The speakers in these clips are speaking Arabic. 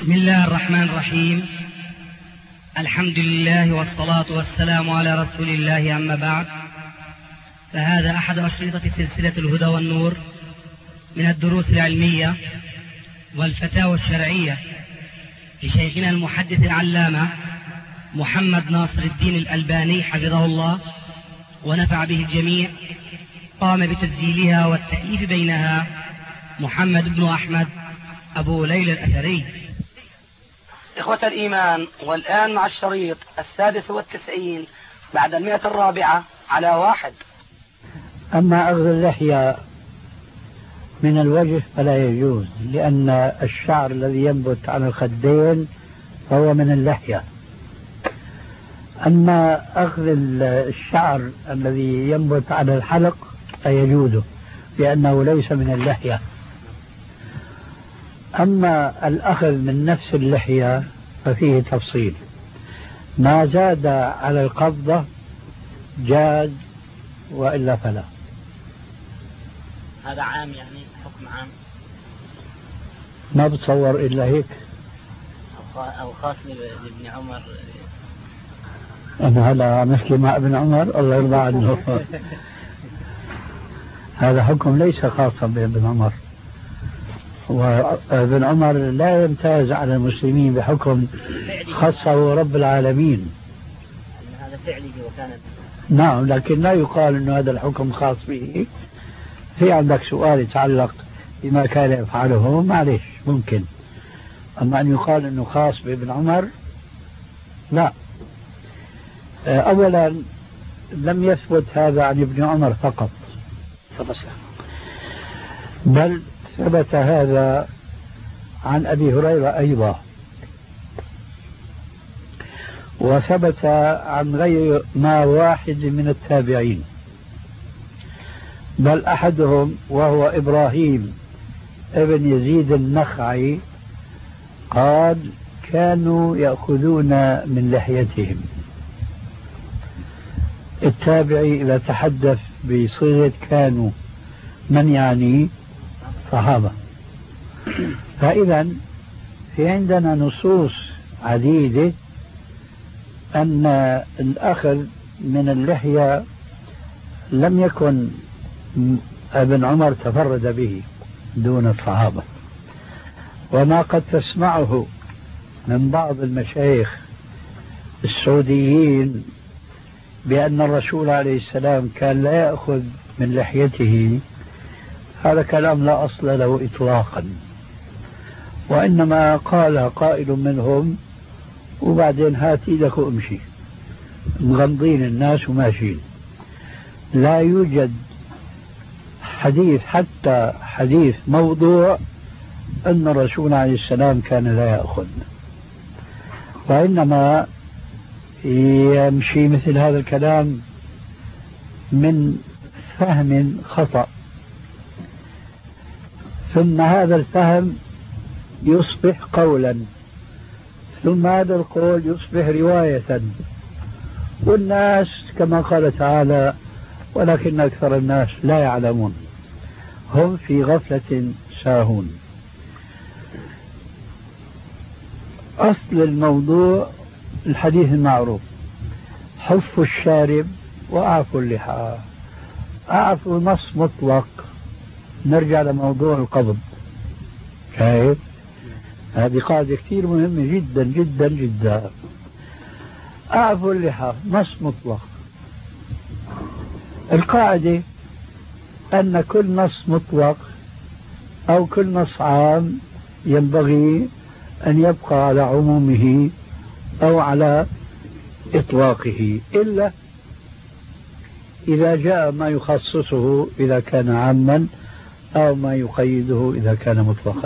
بسم الله الرحمن الرحيم. الحمد لله والصلاة والسلام على رسول الله، أما بعد، فهذا أحد أشرطة سلسلة الهدى والنور من الدروس العلمية والفتاوى الشرعية لشيخنا المحدث العلامة محمد ناصر الدين الألباني حفظه الله ونفع به الجميع. قام بتسجيلها والتأليف بينها محمد بن أحمد أبو ليلى الأثري. إخوة الإيمان، والآن مع الشريط 96 بعد 104 على 1. أما أخذ اللحية من الوجه فلا يجوز، لأن الشعر الذي ينبت على الخدين فهو من اللحية. أما أخذ الشعر الذي ينبت على الحلق فيجوز، لأنه ليس من اللحية. أما الأخذ من نفس اللحية ففيه تفصيل، ما زاد على القبضة جاز وإلا فلا. هذا عام، يعني حكم عام، ما بتصور إلا هيك، أو خاص لابن عمر. أنا هلا عم أحكي مع ابن عمر الله يرضى عنه. هذا حكم ليس خاصا بابن عمر، وابن عمر لا يمتاز على المسلمين بحكم خصه رب العالمين. هذا فعله وكانت. نعم، لكن لا يقال أن هذا الحكم خاص به. في عندك سؤال يتعلق بما كان يفعله، معلش ممكن، أما أن يقال أنه خاص بابن عمر لا. أولا لم يثبت هذا عن ابن عمر فقط، بل ثبت هذا عن أبي هريرة أيضا، وثبت عن غير ما واحد من التابعين، بل أحدهم وهو إبراهيم ابن يزيد النخعي قال كانوا يأخذون من لحيتهم. التابعي إذا تحدث بصيغة كانوا من يعني؟ صحابة. فإذا في عندنا نصوص عديدة أن الأخذ من اللحية لم يكن ابن عمر تفرد به دون الصحابة. وما قد تسمعه من بعض المشايخ السعوديين بأن الرسول عليه السلام كان لا يأخذ من لحيته، هذا كلام لا أصل له إطلاقا، وإنما قال قائل منهم وبعدين هات إيدك وامشي، مغمضين الناس وماشيين. لا يوجد حديث، حتى حديث موضوع، أن الرسول عليه السلام كان لا يأخذ، وإنما يمشي مثل هذا الكلام من فهم خطأ، ثم هذا الفهم يصبح قولا، ثم هذا القول يصبح رواية، والناس كما قال تعالى ولكن أكثر الناس لا يعلمون، هم في غفلة ساهون. أصل الموضوع الحديث المعروف: حف الشارب وأعفوا اللحى. أعفوا نص مطلق، نرجع لموضوع القبض. شايف؟ هذه قاعدة كثير مهمة جدا جدا جدا. أعفوا اللحى نص مطلق. القاعدة أن كل نص مطلق أو كل نص عام ينبغي أن يبقى على عمومه أو على إطلاقه، إلا إذا جاء ما يخصصه إذا كان عاما أو ما يقيده إذا كان مطلقا.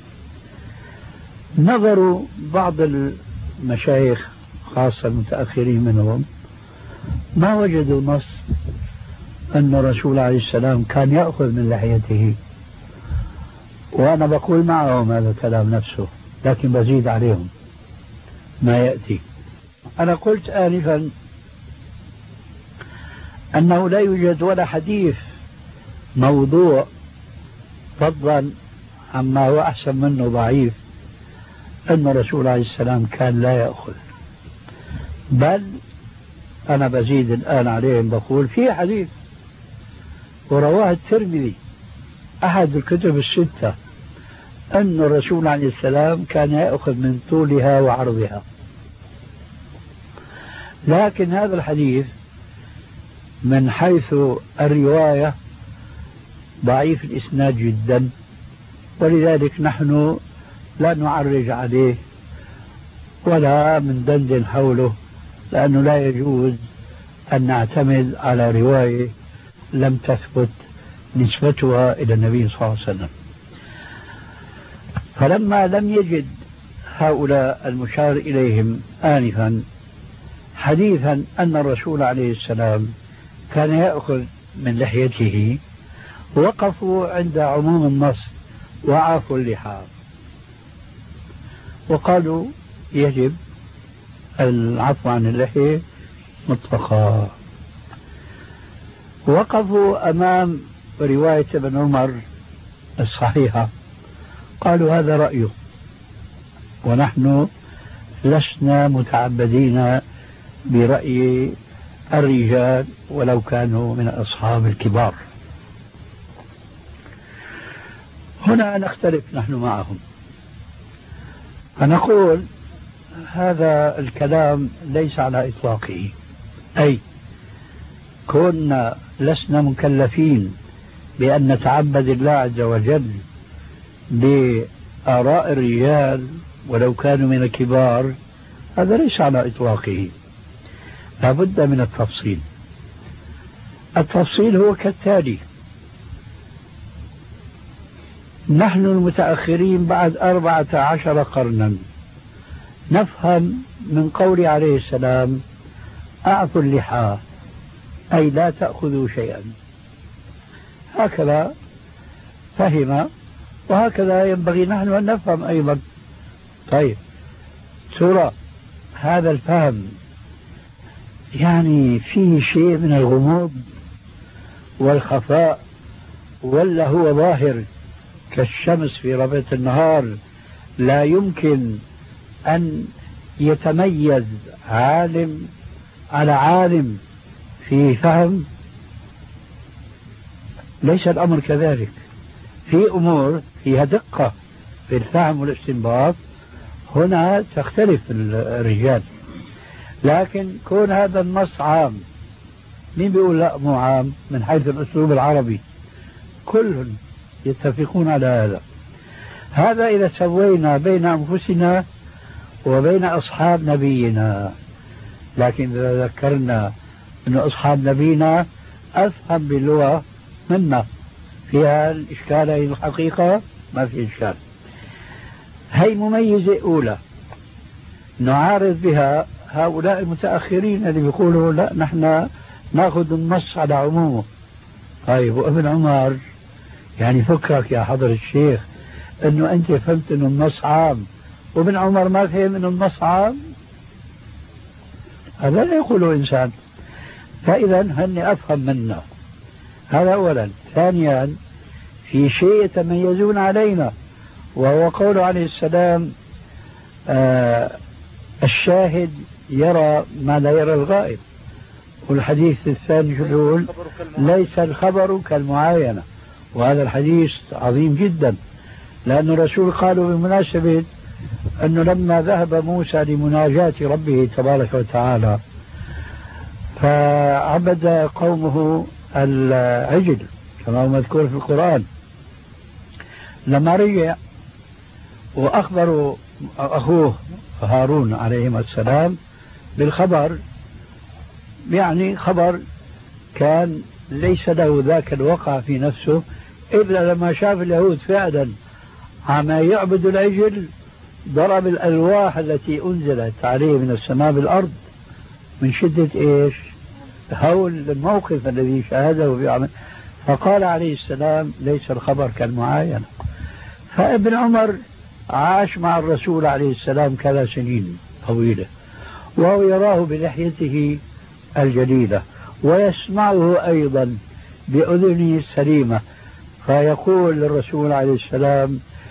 نظروا بعض المشايخ خاصة المتأخرين منهم ما وجدوا نص أن الرسول عليه السلام كان يأخذ من لحيته، وأنا بقول معهم هذا الكلام نفسه، لكن بزيد عليهم ما يأتي. أنا قلت آنفا أنه لا يوجد ولا حديث موضوع، فضلا عما هو أحسن منه ضعيف، أن الرسول عليه السلام كان لا يأخذ، بل أنا بزيد الآن عليهم بقول في حديث ورواه الترمذي أحد الكتب الستة أن الرسول عليه السلام كان يأخذ من طولها وعرضها، لكن هذا الحديث من حيث الرواية ضعيف الإسناد جدا، ولذلك نحن لا نعرج عليه ولا من دندن حوله، لأنه لا يجوز أن نعتمد على رواية لم تثبت نسبتها إلى النبي صلى الله عليه وسلم. فلما لم يجد هؤلاء المشار إليهم آنفا حديثا أن الرسول عليه السلام كان يأخذ من لحيته، وقفوا عند عموم النص وعافوا اللحى وقالوا يجب العفو عن اللحية مطلقا. وقفوا أمام رواية ابن عمر الصحيحة قالوا هذا رأيه، ونحن لسنا متعبدين برأي الرجال ولو كانوا من أصحاب الكبار. هنا نختلف نحن معهم، فنقول هذا الكلام ليس على إطلاقه، أي كنا لسنا مكلفين بأن نتعبد الله عز وجل بآراء الرجال ولو كانوا من الكبار، هذا ليس على إطلاقه، لا بد من التفصيل. التفصيل هو كالتالي: نحن المتأخرين بعد 14 قرنا نفهم من قول عليه السلام أعفوا اللحى، أي لا تأخذوا شيئا، هكذا فهم، وهكذا ينبغي نحن أن نفهم أيضا. طيب ترى هذا الفهم يعني فيه شيء من الغموض والخفاء، ولا هو ظاهر كالشمس في ربيع النهار لا يمكن أن يتميز عالم على عالم في فهم؟ ليس الأمر كذلك، في أمور فيها دقة في الفهم والاستنباط، هنا تختلف الرجال. لكن كون هذا النص عام، مين بيقول لا مو عام؟ من حيث الأسلوب العربي كلهم يتفقون على هذا. هذا إذا سوينا بين أنفسنا وبين أصحاب نبينا، لكن إذا ذكرنا أن أصحاب نبينا أفهم باللغة منا، فيها الإشكال هي الحقيقة ما في إشكال. هي مميزة أولى نعارض بها هؤلاء المتأخرين اللي بيقولوا لا نحن ناخذ النص على عمومه. طيب وابن عمر يعني فكرك يا حضر الشيخ انه انت فهمت انه النص عام وابن عمر ما فهم انه النص عام؟ هذا لا يقوله انسان. فاذا هني افهم منا، هذا اولا. ثانيا في شيء يتميزون علينا، وهو قول عليه السلام الشاهد يرى ما لا يرى الغائب، والحديث الثاني يقول ليس الخبر كالمعاينة، وهذا الحديث عظيم جدا، لأن الرسول قالوا بالمناسبة أنه لما ذهب موسى لمناجاة ربه تبارك وتعالى فعبد قومه العجل كما هو مذكور في القرآن، لما رجع وأخبروا أخوه هارون عليهما السلام بالخبر، يعني خبر كان ليس له ذاك الوقع في نفسه إلا لما شاف اليهود فعلا عم يعبدوا العجل ضرب الألواح التي أنزلت عليه من السماء بالأرض من شدة إيش؟ هول الموقف الذي شاهده في عمل. فقال عليه السلام ليس الخبر كالمعاينة. فابن عمر عاش مع الرسول عليه السلام كذا سنين طويلة، وهو يراه بلحيته الجليلة ويسمعه أيضا بأذنه السليمة، فيقول للرسول عليه السلام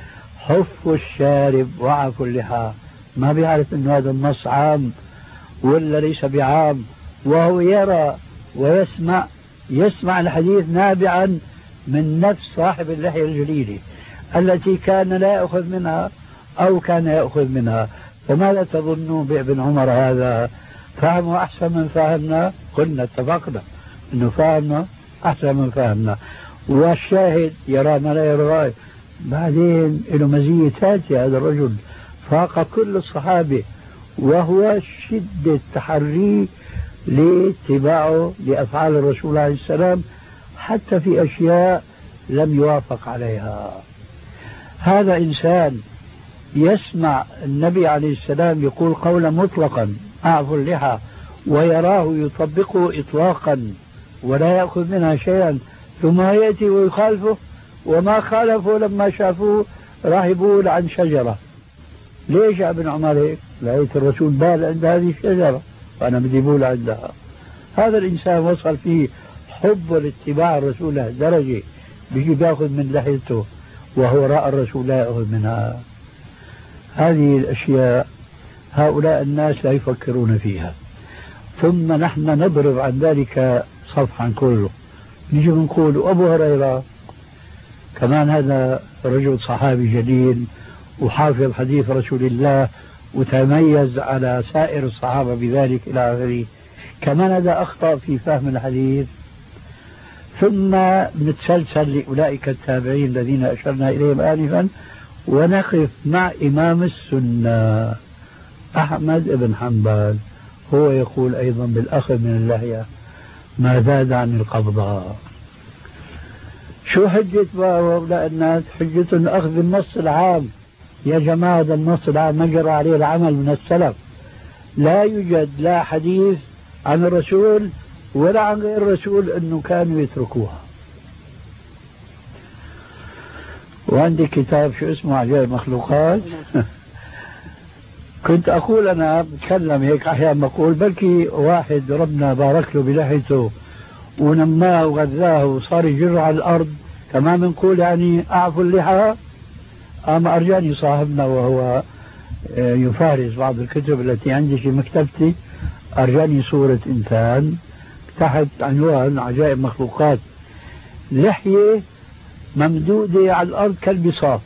حفوا الشارب وعفوا اللحى، ما بيعرف انه هذا النص عام ولا ليس بعام، وهو يرى ويسمع، يسمع الحديث نابعا من نفس صاحب اللحية الجليلة التي كان لا يأخذ منها أو كان يأخذ منها. فماذا تظنون بابن عمر هذا فهمه أحسن من فهمنا؟ قلنا اتفقنا أنه فهمنا أحسن من فهمنا، والشاهد يرى ما لا يرى. بعدين له مزية ثالثة، هذا الرجل فاق كل الصحابة، وهو شدة تحري لاتباعه لأفعال الرسول عليه السلام حتى في أشياء لم يوافق عليها. هذا إنسان يسمع النبي عليه السلام يقول قولا مطلقا أعفو اللحى، ويراه يطبقه إطلاقا ولا يأخذ منها شيئا، ثم يأتي ويخالفه، وما خالفه لما شافوه راح يبول عن شجرة. ليش يا ابن عمر هيك؟ لقيت الرسول بال عند هذه الشجرة وأنا بدي بول عندها. هذا الإنسان وصل فيه حب لاتباع الرسول درجة بيجي بياخذ من لحيته وهو رأى الرسول لا يأخذ منها. هذه الأشياء هؤلاء الناس لا يفكرون فيها، ثم نحن نضرب عن ذلك صفحا كله. نجي نقول أبو هريرة كمان هذا رجل صحابي جليل وحافظ حديث رسول الله وتميز على سائر الصحابة بذلك إلى آخره، كمان هذا أخطأ في فهم الحديث. ثم نتسلسل لأولئك التابعين الذين أشرنا إليهم آنفا، ونقف مع إمام السنة أحمد بن حنبل، هو يقول أيضا بالأخذ من اللحية ما زاد عن القبضة. شو حجة هؤلاء الناس؟ حجة أخذ النص العام. يا جماعة هذا النص العام ما جرى عليه العمل من السلف، لا يوجد لا حديث عن الرسول ولا عن غير الرسول أنه كانوا يتركوها. وعندي كتاب شو اسمه عجائب مخلوقات كنت أقول أنا بتكلم هيك أحيانا بقول بلكي واحد ربنا بارك له بلحيته ونماه وغذاه وصار يجر على الأرض كمان بنقول يعني أعفو اللحى. أما أرجاني صاحبنا وهو يفارس بعض الكتب التي عندي في مكتبتي، أرجاني صورة إنسان تحت عنوان عجائب مخلوقات، لحية ممدودة على الأرض كالبساط.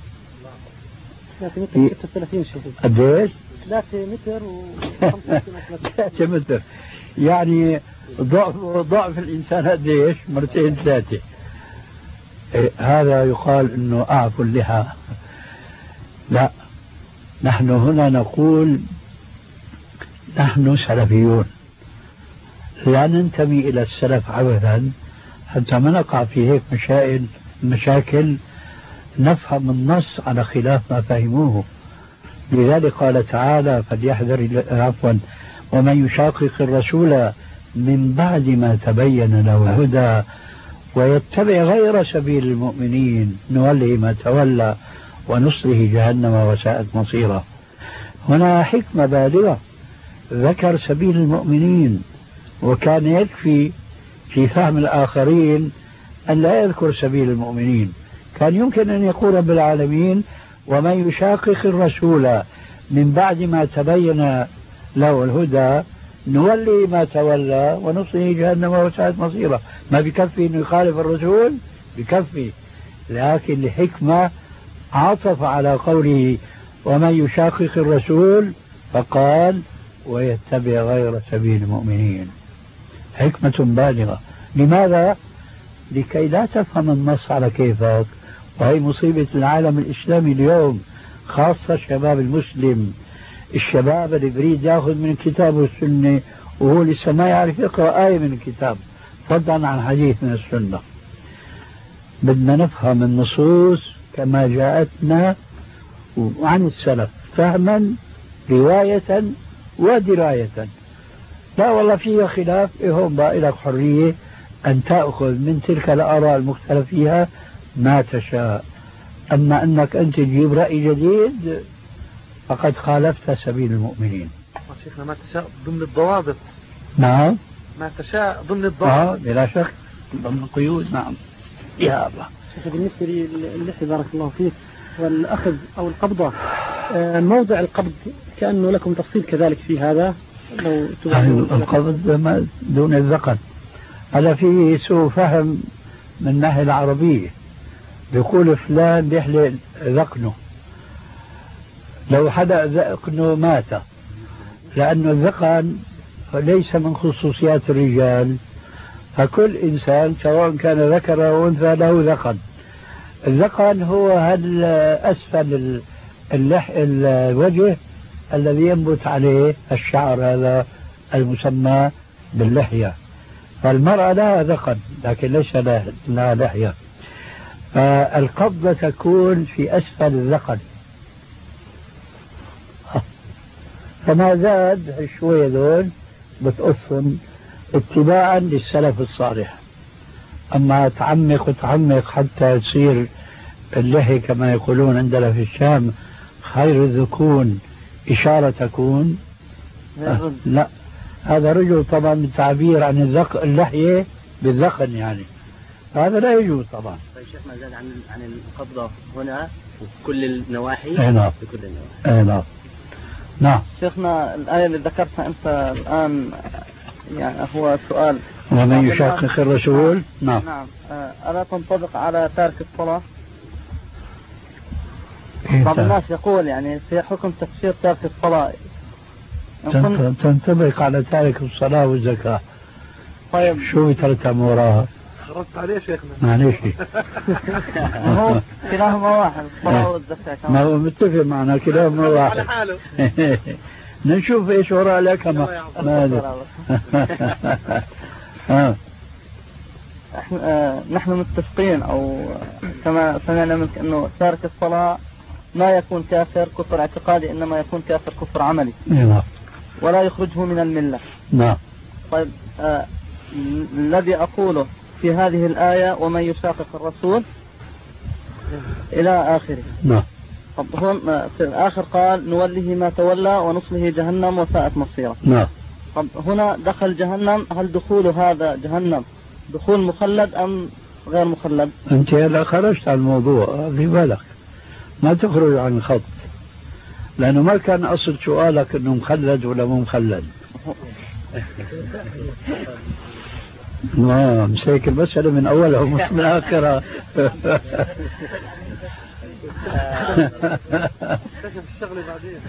3 متر 36 شهيد. قديش؟ 3 متر و 3 متر، يعني ضعف الإنسان قديش؟ 2 3. هذا يقال انه اعفو اللحى. لا، نحن هنا نقول نحن سلفيون، لا ننتمي الى السلف عبثا حتى ما نقع في هيك مشاكل نفهم النص على خلاف ما فهموه. لذلك قال تعالى فليحذر عفوا ومن يشاقق الرسول من بعد ما تبين له الهدى ويتبع غير سبيل المؤمنين نوله ما تولى ونصره جهنم وساءت مصيره. هنا حكمة بالغة، ذكر سبيل المؤمنين، وكان يكفي في فهم الآخرين أن لا يذكر سبيل المؤمنين. كان يمكن أن يقول رب العالمين ومن يشاقق الرسول من بعد ما تبين له الهدى نولي ما تولى ونصره جهنم وساءت مصيره. ما بكفي انه يخالف الرسول، بكفي، لكن لحكمة عطف على قوله ومن يشاقق الرسول فقال ويتبع غير سبيل المؤمنين. حكمة بالغة. لماذا؟ لكي لا تفهم النص على كيفك، وهي مصيبة العالم الإسلامي اليوم، خاصة الشباب المسلم، الشباب اللي بريد ياخذ من الكتاب والسنة وهو لسه ما يعرف يقرأ آية من الكتاب فضلا عن حديث من السنة. بدنا نفهم النصوص كما جاءتنا عن السلف فهما رواية ودراية. لا والله فيها خلاف، هم بقى لك حرية أن تأخذ من تلك الآراء المختلف فيها ما تشاء. أما أنك أنت تجيب رأي جديد فقد خالفت سبيل المؤمنين. شيخنا ما تشاء ضمن الضوابط. نعم ما تشاء ضمن الضوابط. بلا شك ضمن القيود. نعم يا الله. شيخ بالنسبة للحية بارك الله فيك، والأخذ أو القبضة، موضع القبض كأنه لكم تفصيل كذلك في هذا، لو القبض دون الذقن، هذا فيه سوء فهم من الناحية العربية. بيقول فلان بيحلق ذقنه، لو حلق ذقنه مات، لأنه الذقن ليس من خصوصيات الرجال، فكل إنسان سواء كان ذكر أو أنثى له ذقن. الذقن هو أسفل الوجه الذي ينبت عليه الشعر، هذا المسمى باللحية. فالمرأة لها ذقن لكن ليس لها لحية، فالقبضة تكون في أسفل الذقن، فما زاد شوية دول بتقصهم اتباعا للسلف الصالح. أما تعمق وتعمق حتى يصير اللحية كما يقولون عندنا في الشام خير الذكون إشارة تكون، لا، هذا رجل طبعا بالتعبير عن اللحية بالذقن، يعني هذا لا يجوز طبعا. طيب شيخ، ما زاد عن القبضة هنا في كل النواحي؟ نعم، في كل النواحي. نعم. نعم شيخنا، الآية اللي ذكرتها أنت الآن يعني هو سؤال، ومن يشاقق الرسول. نعم. نعم. ألا تنطبق على تارك الصلاة؟ بعض الناس يقول يعني في حكم تكفير تارك الصلاة تنطبق على تارك الصلاة والزكاة. طيب شو يترتب وراها؟ ردت عليه شيخنا. معلش هو كلاهما واحد، الصلاة والزكاة. ما هو متفق معنا كلاهما واحد. على حاله. نشوف ايش وراء لك نحن متفقين، او كما سمعنا منك انه تارك الصلاة ما يكون كافر كفر اعتقادي، انما يكون كافر كفر عملي. نعم. ولا يخرجه من الملة. نعم. طيب الذي اقوله في هذه الآية ومن يشاقق الرسول إلى آخره. نعم. طب هون في الآخر قال نوله ما تولى ونصله جهنم وساءت مصيره. نعم. طب هنا دخل جهنم، هل دخول هذا جهنم دخول مخلد أم غير مخلد؟ أنت هلا خرجت عن الموضوع، في بالك ما تخرج عن الخط، لأنه ما كان أصل سؤالك أنه مخلد ولا مو مخلد. مسيك المسألة من أولها ومش من آخرها. اكتشف الشغل بعدين.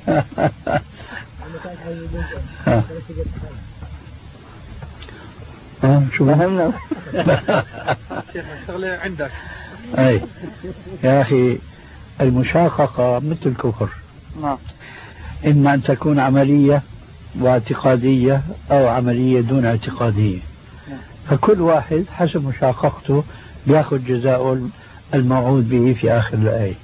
شو فهمنا. شيخ الشغلة عندك. أي يا أخي، المشاققة مثل الكفر، إما أن تكون عملية واعتقادية أو عملية دون اعتقادية، فكل واحد حسب مشاققته بياخذ جزاء الموعود به في آخر الآية.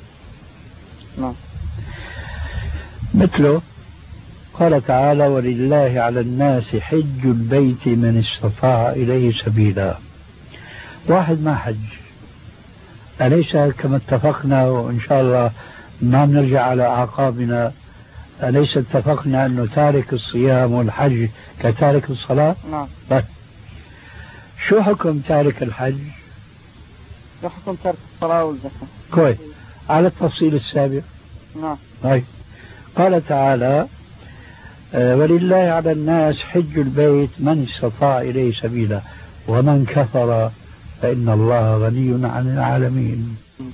مثله قال تعالى ولله على الناس حج البيت من استطاع إليه سبيلا. واحد ما حج، أليس كما اتفقنا وإن شاء الله ما بنرجع على أعقابنا، أليس اتفقنا أنه تارك الصيام والحج كتارك الصلاة؟ نعم. طيب شو حكم تارك الحج؟ شو حكم تارك الصلاة والزكاة؟ كويس، على التفصيل السابق. نعم. طيب قال تعالى ولله على الناس حج البيت من استطاع إليه سبيلا ومن كفر فإن الله غني عن العالمين.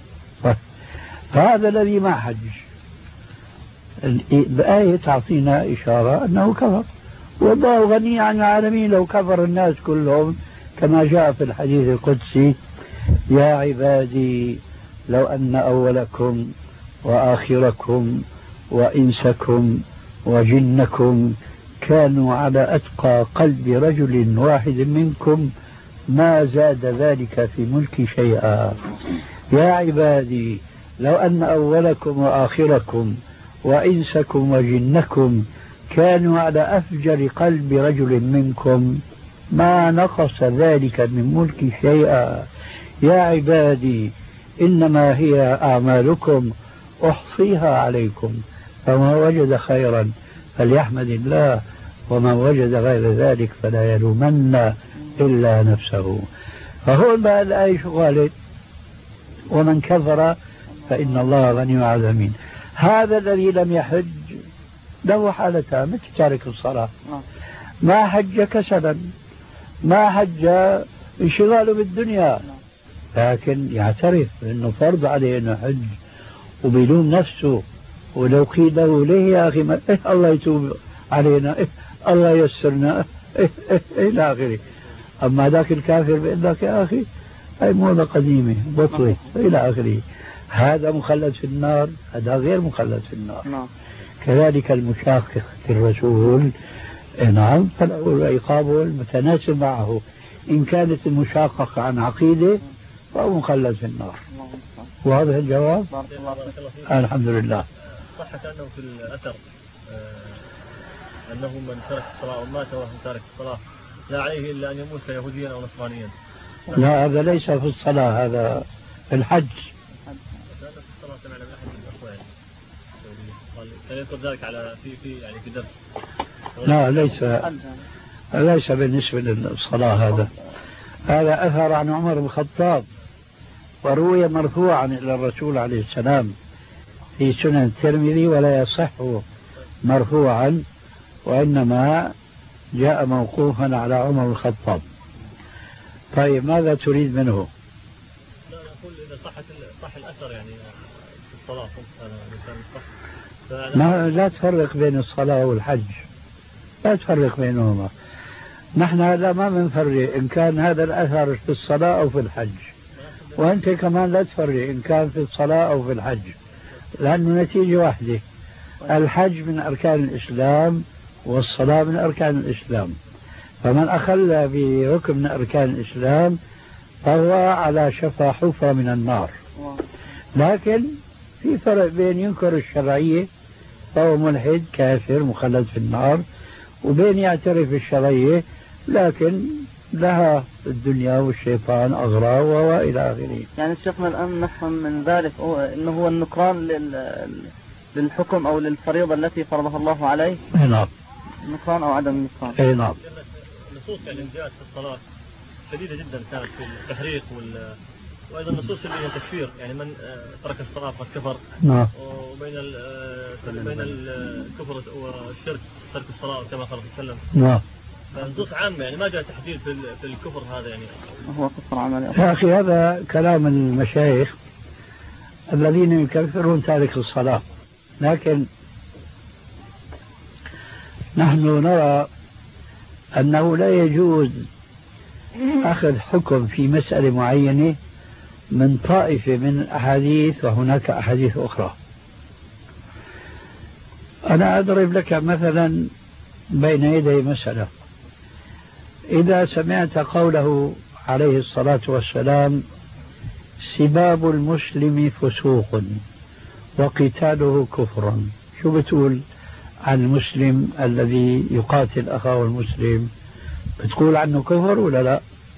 فهذا الذي ما حج، الآية تعطينا إشارة أنه كفر، والله غني عن العالمين. لو كفر الناس كلهم كما جاء في الحديث القدسي يا عبادي لو أن أولكم وآخركم وإنسكم وجنكم كانوا على أتقى قلب رجل واحد منكم ما زاد ذلك في ملكي شيئا. يا عبادي لو أن أولكم وآخركم وإنسكم وجنكم كانوا على أفجر قلب رجل منكم ما نقص ذلك من ملكي شيئا. يا عبادي إنما هي أعمالكم أحصيها عليكم فما وجد خيرا فليحمد الله وما وجد غير ذلك فلا يلومن إلا نفسه. فهون بقى الآية شو قالت؟ ومن كفر فإن الله غني عن العالمين. هذا الذي لم يحج له حالتان مثل تارك الصلاة، ما حج كسلا، ما حج انشغاله بالدنيا، لكن يعترف انه فرض عليه انه حج وبيلوم نفسه. ولو قيل له ليه يا اخي ما الله يتوب علينا، الله يسرنا الى اخره. اما ذاك الكافر بيقول لك يا اخي هاي موضة قديمة بطلت الى اخره. هذا مخلد في النار، هذا غير مخلد في النار. كذلك المشاقق في الرسول نعم فله عقابه المتناسب معه. إن كانت المشاققة عن عقيدة فهو مخلد في النار. واضح الجواب؟ الحمد لله. صح كأنه في الأثر أنه من ترك الصلاة أو مات وهو تارك الصلاة لا عليه إلا أن يموت يهوديا أو نصرانيا. لا هذا ليس في الصلاة، هذا في الحج. كان يذكر ذلك على في درس. لا ليس بالنسبة للصلاة. هذا أثر عن عمر بن الخطاب وروي مرفوعا إلى الرسول عليه السلام في سنن الترمذي، ولا يصح مرفوعا وإنما جاء موقوفا على عمر بن الخطاب. طيب ماذا تريد منه؟ لا أقول إذا صح الأثر يعني في الصلاة لا تفرق بين الصلاة والحج، لا تفرق بينهما. نحن هذا ما بنفرق إن كان هذا الأثر في الصلاة أو في الحج، وأنت كمان لا تفرق إن كان في الصلاة أو في الحج، لأنه نتيجة واحدة. الحج من أركان الإسلام والصلاة من أركان الإسلام، فمن أخل بركن من أركان الإسلام فهو على شفا حفرة من النار. لكن في فرق بين ينكر الشرعية فهو ملحد كافر مخلد في النار، وبين يعترف بالشرعية لكن لها الدنيا والشيطان أغراض وإلى آخره. يعني شيخنا الآن نفهم من ذلك أنه هو النكران للحكم أو للفريضة التي فرضها الله عليه. نعم. نكران أو عدم النكران. نعم. النصوص يعني جاءت في الصلاة شديدة جدا كانت في التحريق وأيضا النصوص اللي هي تكفير، يعني من ترك الصلاة فقد كفر. نعم. وبين الكفر والشرك ترك الصلاة كما قال صلى الله عليه وسلم. نعم. فنصوص عامة يعني ما جاء تحديد في الكفر هذا يعني. هو كفر عملي. يا أخي هذا كلام المشايخ الذين يكفرون تارك الصلاة، لكن نحن نرى أنه لا يجوز أخذ حكم في مسألة معينة من طائفة من الأحاديث وهناك أحاديث أخرى. أنا أضرب لك مثلا بين يدي مسألة. إذا سمعت قوله عليه الصلاة والسلام سباب المسلم فسوق وقتاله كفر، شو بتقول عن المسلم الذي يقاتل أخاه المسلم؟ بتقول عنه كفر ولا لا؟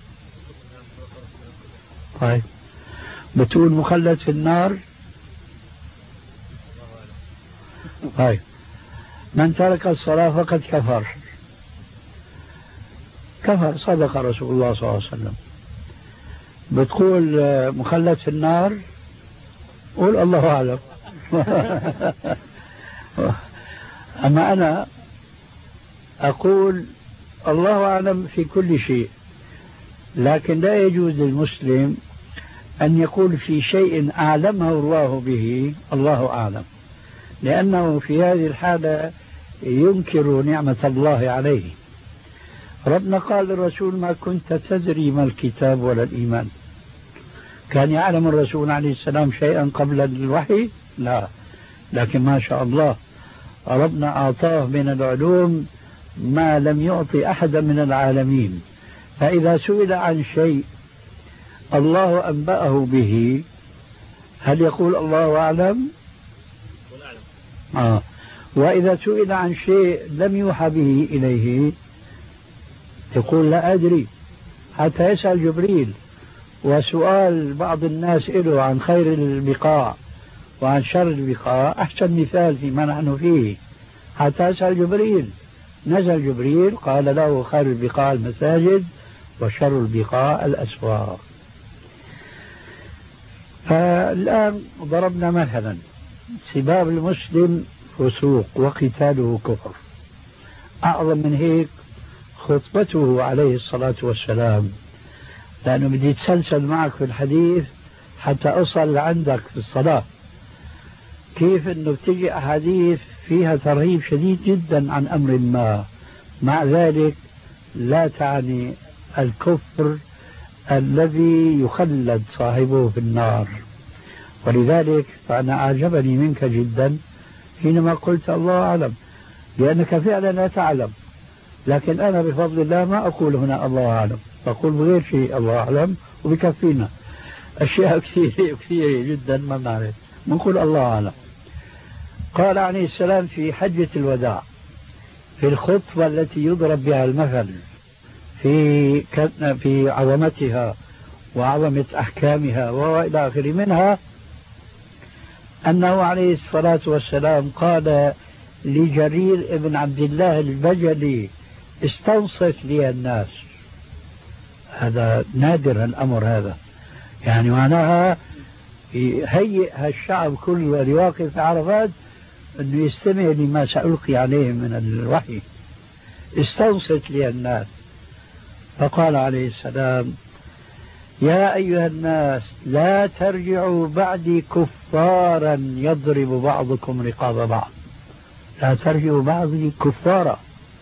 طيب بتقول مخلد في النار؟ طيب من ترك الصلاة فقد كفر، صدق رسول الله صلى الله عليه وسلم. بتقول مخلد في النار؟ قول الله أعلم. أما أنا أقول الله أعلم في كل شيء، لكن لا يجوز للمسلم أن يقول في شيء أعلمه الله به الله أعلم، لأنه في هذه الحالة ينكر نعمة الله عليه. ربنا قال للرسول ما كنت تدري ما الكتاب ولا الإيمان. كان يعلم الرسول عليه السلام شيئا قبل الوحي؟ لا، لكن ما شاء الله ربنا أعطاه من العلوم ما لم يعطي أحدا من العالمين. فإذا سئل عن شيء الله أنبأه به هل يقول الله أعلم؟ وإذا سئل عن شيء لم يوحى به إليه يقول لا أدري، حتى يسأل جبريل. وسؤال بعض الناس له عن خير البقاع وعن شر البقاع أحسن مثال فيما نحن فيه، حتى يسأل جبريل. نزل جبريل قال له خير البقاع المساجد وشر البقاع الأسواق. فالآن ضربنا مثلا سباب المسلم فسوق وقتاله كفر. أعظم من هيك خطبته عليه الصلاة والسلام، لأنه بدي يتسلسل معك في الحديث حتى أصل عندك في الصلاة. كيف أنه بتجي أحاديث فيها ترهيب شديد جدا عن أمر ما، مع ذلك لا تعني الكفر الذي يخلد صاحبه في النار. ولذلك فأنا أعجبني منك جدا حينما قلت الله أعلم، لأنك فعلا لا تعلم. لكن أنا بفضل الله ما أقول هنا الله أعلم، أقول بغير شيء الله أعلم وبكفينا. أشياء كثيرة جدا ما نعرف، نقول الله أعلم. قال عليه السلام في حجة الوداع في الخطبة التي يضرب بها المثل في عظمتها وعظمة أحكامها وإلى آخره، منها أنه عليه الصلاة والسلام قال لجرير ابن عبد الله البجلي استنصت لي الناس. هذا نادر الأمر هذا، يعني معناها يهيئ الشعب كله اللي واقف في عرفات أنه يستمع لما سألقي عليه من الوحي. استنصت لي الناس. فقال عليه السلام يا أيها الناس لا ترجعوا بعدي كفارا يضرب بعضكم رقاب بعض، لا ترجعوا بعدي كفارا.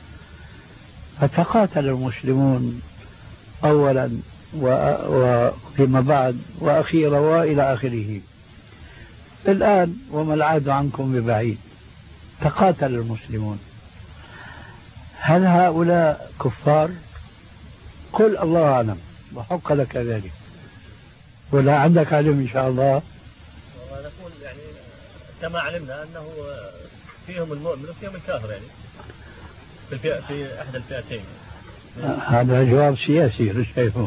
فتقاتل المسلمون أولا وفيما بعد وأخيرا وإلى آخره. الآن وما العاد عنكم ببعيد، تقاتل المسلمون. هل هؤلاء كفار؟ قل الله أعلم وحق لك ذلك، ولا عندك علم إن شاء الله؟ ونقول يعني كما علمنا أنه فيهم المؤمن وفيهم الكافر، يعني في أحد الفئتين. هذا جواب سياسي مش شايفه.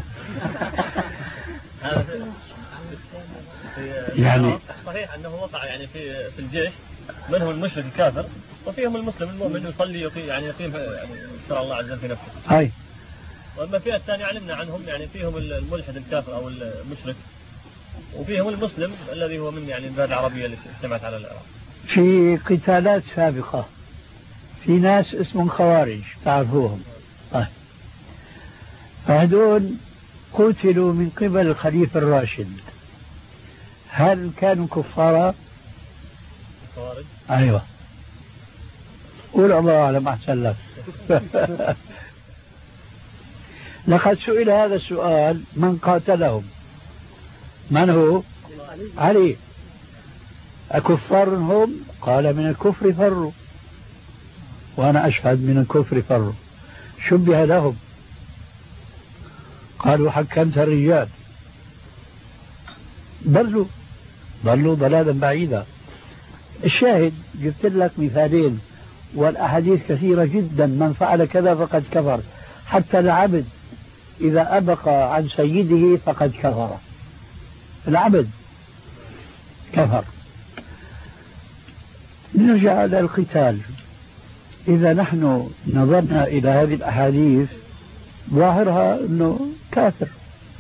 يعني صحيح أنه وقع يعني في الجيش منهم المشرك الكافر وفيهم المسلم المؤمن يصلي يقيم شرع الله عز وجل في نفسه. هاي. وأما الفئة الثانية علمنا عنهم يعني فيهم الملحد الكافر أو المشرك، وفيهم المسلم الذي هو من يعني البلاد العربية اللي اجتمعت على العراق. في قتالات سابقة في ناس اسمهم خوارج تعرفوهم، فهذول قتلوا من قبل الخليفة الراشد. هل كانوا كفارا؟ خوارج؟ أيوة. قول الله أعلم أحسن لك. لقد سئل هذا السؤال من قاتلهم. من هو؟ علي. أكفار هم؟ قال من الكفر فروا، وأنا أشهد من الكفر فروا. شبه لهم، قالوا حكمت الرجال، ضلوا ضلالا بعيدا. الشاهد جبت لك مثالين، والأحاديث كثيرة جدا. من فعل كذا فقد كفر، حتى العبد إذا أبق عن سيده فقد كفر. العبد كفر. نرجع إلى القتال. إذا نحن نظرنا إلى هذه الأحاديث ظاهرها أنه كافر،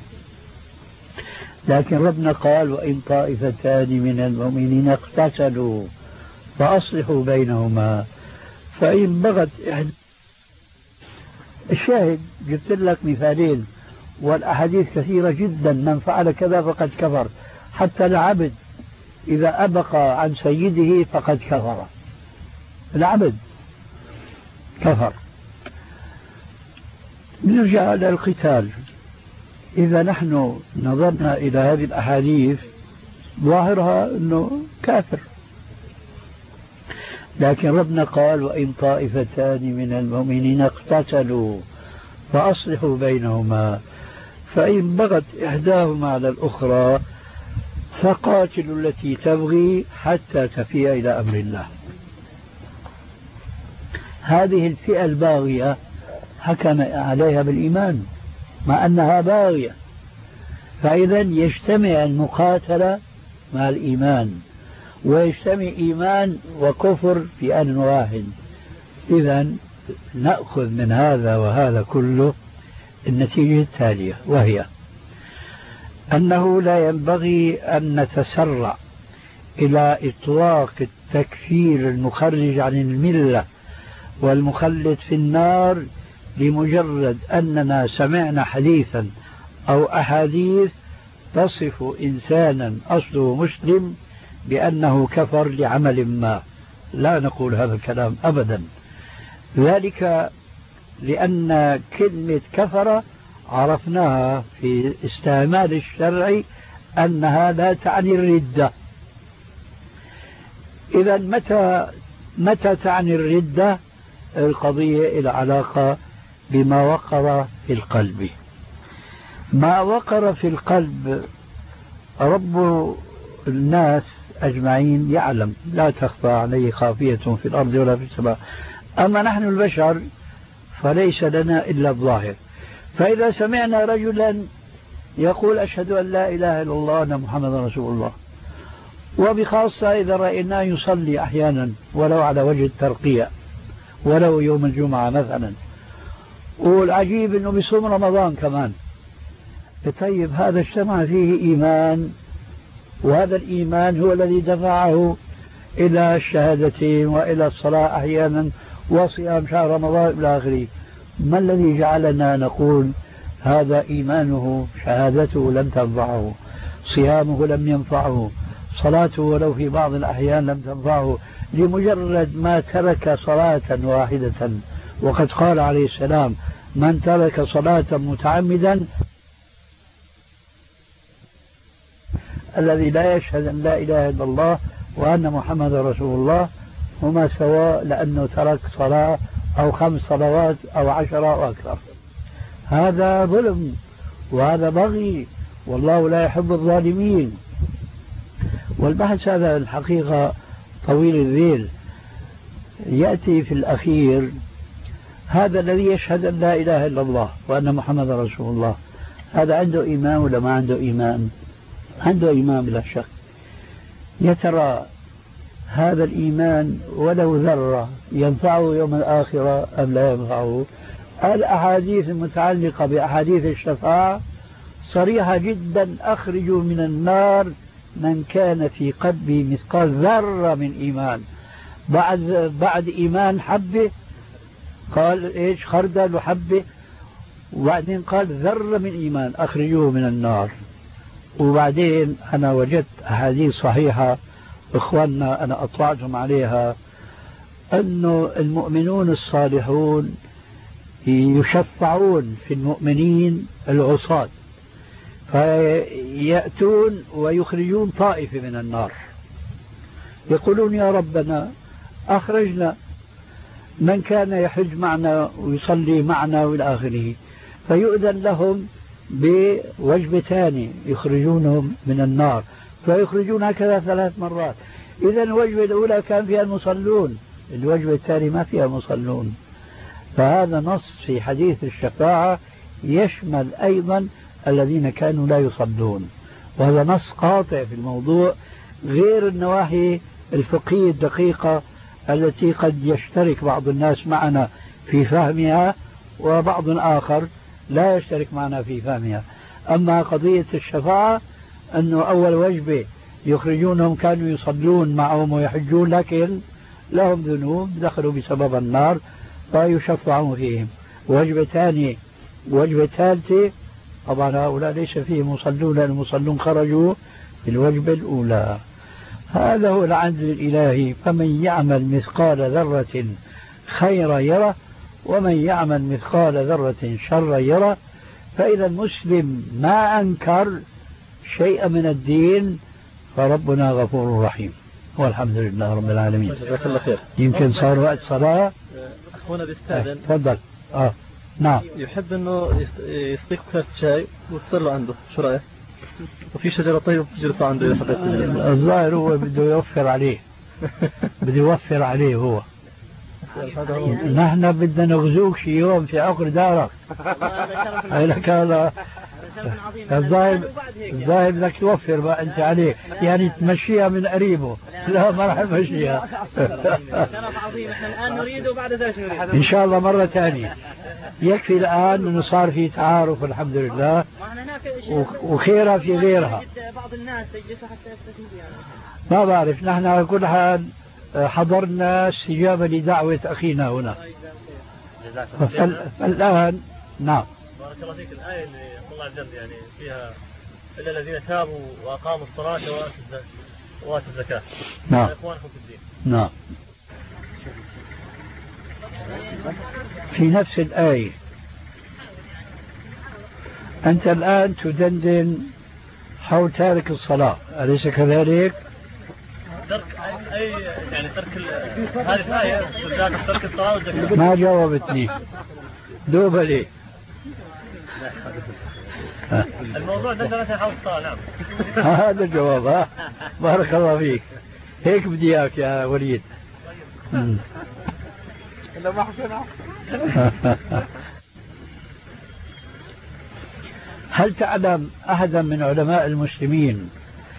لكن ربنا قال وإن طائفتان من المؤمنين اقتتلوا فأصلحوا بينهما فإن بغت الشاهد جبت لك مثالين، والأحاديث كثيرة جدا. من فعل كذا فقد كفر، حتى العبد إذا أبق عن سيده فقد كفر. العبد كفر. نرجع إلى القتال. إذا نحن نظرنا إلى هذه الأحاديث ظاهرها أنه كافر، لكن ربنا قال وإن طائفتان من المؤمنين اقتتلوا فأصلحوا بينهما فإن بغت إحداهما على الأخرى فقاتلوا التي تبغي حتى تفيء إلى أمر الله. هذه الفئة الباغية حكم عليها بالإيمان مع أنها باغية، فإذا يجتمع المقاتلة مع الإيمان، ويجتمع إيمان وكفر في آن واحد. إذا نأخذ من هذا وهذا كله النتيجة التالية، وهي أنه لا ينبغي أن نتسرع إلى إطلاق التكفير المخرج عن الملة والمخلد في النار لمجرد أننا سمعنا حديثا أو أحاديث تصف إنسانا أصله مسلم بأنه كفر لعمل ما. لا نقول هذا الكلام أبدا، ذلك لأن كلمة كفر عرفناها في استعمال الشرع أنها لا تعني الردة. إذا متى تعني الردة؟ القضية إلى علاقة بما وقر في القلب. ما وقر في القلب رب الناس أجمعين يعلم، لا تخفى عليه خافية في الأرض ولا في السماء. أما نحن البشر فليس لنا إلا الظاهر. فإذا سمعنا رجلا يقول أشهد أن لا إله إلا الله وأن محمدا رسول الله، وبخاصة إذا رأيناه يصلي أحيانا ولو على وجه الترقية ولو يوم الجمعة مثلا، والعجيب أنه بيصوم رمضان كمان، طيب هذا اجتمع فيه إيمان، وهذا الإيمان هو الذي دفعه إلى الشهادتين وإلى الصلاة أحيانا وصيام شهر رمضان إلى آخره. ما الذي جعلنا نقول هذا إيمانه شهادته لم تنفعه، صيامه لم ينفعه، صلاته ولو في بعض الأحيان لم تنفعه، لمجرد ما ترك صلاة واحدة؟ وقد قال عليه السلام من ترك صلاة متعمدا الذي لا يشهد أن لا إله إلا الله وأن محمد رسول الله هما سواء، لأنه ترك صلاة أو 5 صلوات أو 10 أو أكثر. هذا ظلم وهذا بغي، والله لا يحب الظالمين. والبحث هذا الحقيقة طويل الذيل. يأتي في الأخير هذا الذي يشهد أن لا إله إلا الله وأن محمد رسول الله، هذا عنده إيمان ولا ما عنده إيمان؟ عنده إيمان بلا شك. يا ترى هذا الإيمان ولو ذرة ينفعه يوم الآخرة أم لا ينفعه؟ الأحاديث المتعلقة بأحاديث الشفاعة صريحة جدا: أخرجوا من النار من كان في قلبه مثقال ذرة من إيمان. بعد إيمان حبة، قال إيش؟ خردل وحبة، وبعدين قال ذرة من إيمان أخرجوه من النار. وبعدين أنا وجدت أحاديث صحيحة إخواننا أنا أطلعتهم عليها، أنه المؤمنون الصالحون يشفعون في المؤمنين العصاة، فيأتون ويخرجون طائفة من النار، يقولون يا ربنا أخرجنا من كان يحج معنا ويصلي معنا والى آخره، فيؤذن لهم بوجبة ثانية يخرجونهم من النار، فيخرجون هكذا 3 مرات. إذا الوجبة الأولى كان فيها المصلون، الوجبة الثانية ما فيها المصلون. فهذا نص في حديث الشفاعة يشمل أيضا الذين كانوا لا يصلون، وهذا نص قاطع في الموضوع، غير النواحي الفقهية الدقيقة التي قد يشترك بعض الناس معنا في فهمها وبعض آخر لا يشترك معنا في فهمها. أما قضية الشفاعة أنه أول وجبة يخرجونهم كانوا يصلون معهم ويحجون لكن لهم ذنوب دخلوا بسبب النار فيشفعون فيهم، وجبة ثانية وجبة ثالثة طبعا هؤلاء ليس فيهم مصلون لأن المصلون خرجوا في الوجبة الأولى. هذا هو العدل الإلهي. فمن يعمل مثقال ذرة خيرا يره ومن يعمل مثقال ذرة شرا يره. فإذا المسلم ما أنكر شيئا من الدين فربنا غفور رحيم، والحمد لله رب العالمين. جزاك الله خير. يمكن صار وقت صلاة. أخونا بيستأذن. تفضل. نعم. يحب إنه يستيق كاس شاي وتصير له عنده، شو رأيك؟ وفي شجرة طيبة بتجلس عنده إذا حبيت. الظاهر هو بده يوفر عليه بده يوفر عليه هو. نحن بدنا نغزوك شي يوم في عقر دارك. لك هذا الظاهر بدك توفر بقى أنت عليه، يعني تمشيها من قريبه. لا ما راح نمشيها. شرف عظيم. احنا الآن نريد وبعد ذلك نريد إن شاء الله مرة ثانية. يكفي الآن أنه صار في تعارف الحمد لله. وخيرها في غيرها. بعض الناس يجلسوا حتى يستفيدوا يعني. ما بعرف، نحن على كل حال حضرنا استجابة لدعوة أخينا هنا. فالآن نعم. بارك الله فيك. الآية اللي الله عز وجل يعني فيها إلا الذين تابوا وأقاموا الصلاة وآتوا الزكاة. نعم. إخوانكم في الدين. نعم. في نفس الآية أنت الآن تدندن حول تارك الصلاة، أليس كذلك؟ ترك أي يعني ترك هذه الآية ترك الصلاة والزكاة. ما جاوبتني دوب لي. الموضوع دندنة حول الصلاة. نعم. هذا الجواب. ها بارك الله فيك، هيك بدي إياك يا وليد. هل تعلم أحدا من علماء المسلمين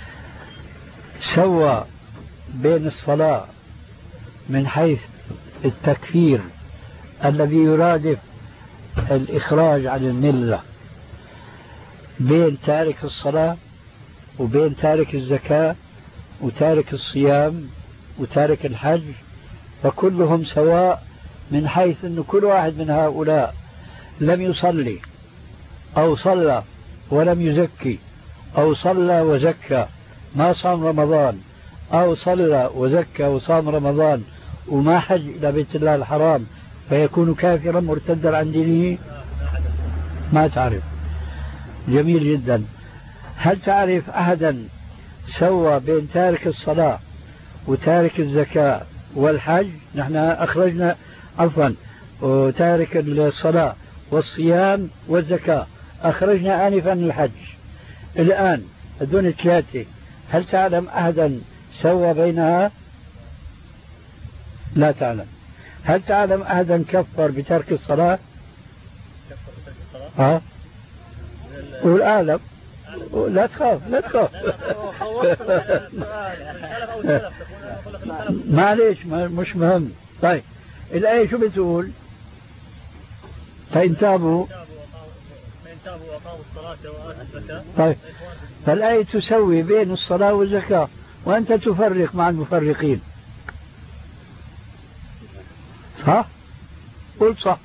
سوى بين الصلاة من حيث التكفير الذي يرادف الإخراج عن الملة بين تارك الصلاة وبين تارك الزكاة وتارك الصيام وتارك الحج؟ فكلهم سواء من حيث أن كل واحد من هؤلاء لم يصلي أو صلى ولم يزكي أو صلى وزكى ما صام رمضان أو صلى وزكى وصام رمضان وما حج إلى بيت الله الحرام فيكون كافرا مرتدا عن دينه. ما تعرف. جميل جدا. هل تعرف أحدا سوى بين تارك الصلاة وتارك الزكاة والحج؟ نحن أخرجنا عفوا وتارك الصلاة والصيام والزكاة أخرجنا آنفا الحج. الآن دون ثلاثة. هل تعلم أحدا سوى بينها؟ لا تعلم. هل تعلم أحدا كفر بترك الصلاة؟ ها؟ قول أعلم. لا تخاف لا تخاف. معليش مش مهم. طيب الآية شو بتقول؟ فإن تابوا وأقاموا الصلاة وآتوا الزكاة. طيب فالآية تسوي بين الصلاة والزكاة وأنت تفرق مع المفرقين. صح؟ قل صح.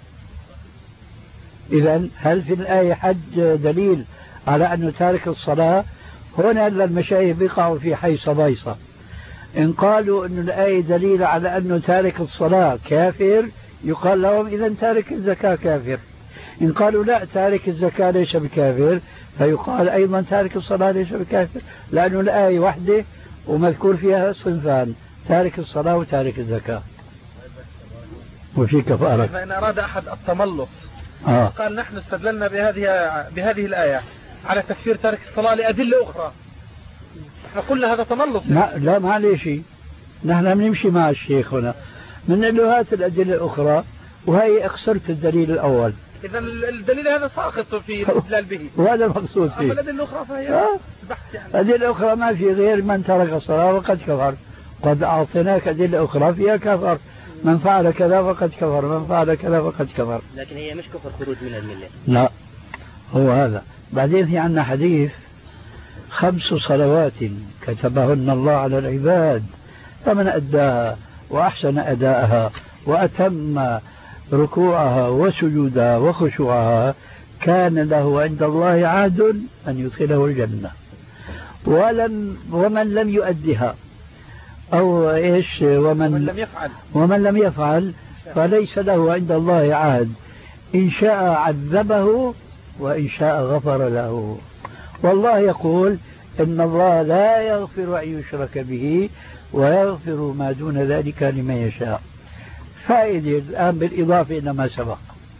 إذن هل في الآية حج دليل على أنه تارك الصلاة؟ هنا المشايخ بيقعوا في حيصة بيصة. إن قالوا أن الآية دليل على أنه تارك الصلاة كافر يقال لهم إذن تارك الزكاة كافر. إن قالوا لا تارك الزكاة ليس بكافر فيقال أيضا تارك الصلاة ليس بكافر، لأنه الآية واحدة ومذكور فيها صنفان، تارك الصلاة وتارك الزكاة. وفي كفارة. فإن أراد أحد التملص قال نحن استدللنا بهذه الآية على تكفير تارك الصلاة لأدلة أخرى، احنا قلنا هذا تملص. لا معليش، نحن بنمشي مع الشيخ هنا من له هات الأدلة الأخرى وهي اخسرت الدليل الأول. إذا الدليل هذا ساقط في الاستدلال به وهذا المقصود فيه. أما الأدلة الأخرى فهي بحث يعني. الأدلة الأخرى ما في غير من ترك الصلاة وقد كفر. قد أعطيناك أدلة أخرى فيها كفر، من فعل كذا فقد كفر، من فعل كذا فقد كفر. لكن هي مش كفر خروج من الملة. لا هو هذا. بعدين في عندنا حديث 5 صلوات كتبهن الله على العباد فمن أداها وأحسن أداءها وأتم ركوعها وسجودها وخشوعها كان له عند الله عهد أن يدخله الجنة. ومن لم يؤدها أو إيش ومن لم يفعل فليس له عند الله عهد، إن شاء عذبه وإن شاء غفر له. والله يقول إن الله لا يغفر أن يشرك به ويغفر ما دون ذلك لمن يشاء. فائدة الآن بالإضافة إلى ما سبق.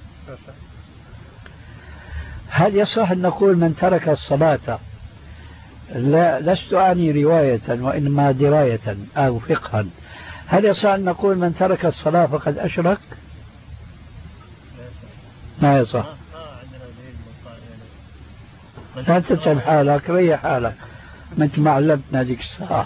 هل يصح أن نقول من ترك الصلاة، لا لست أعني رواية وإنما دراية أو فقها، هل يصح أن نقول من ترك الصلاة فقد أشرك؟ ما يصح. لا تتعب حالك، ريح حالك، مثل ما علمتنا ذيك الساعة.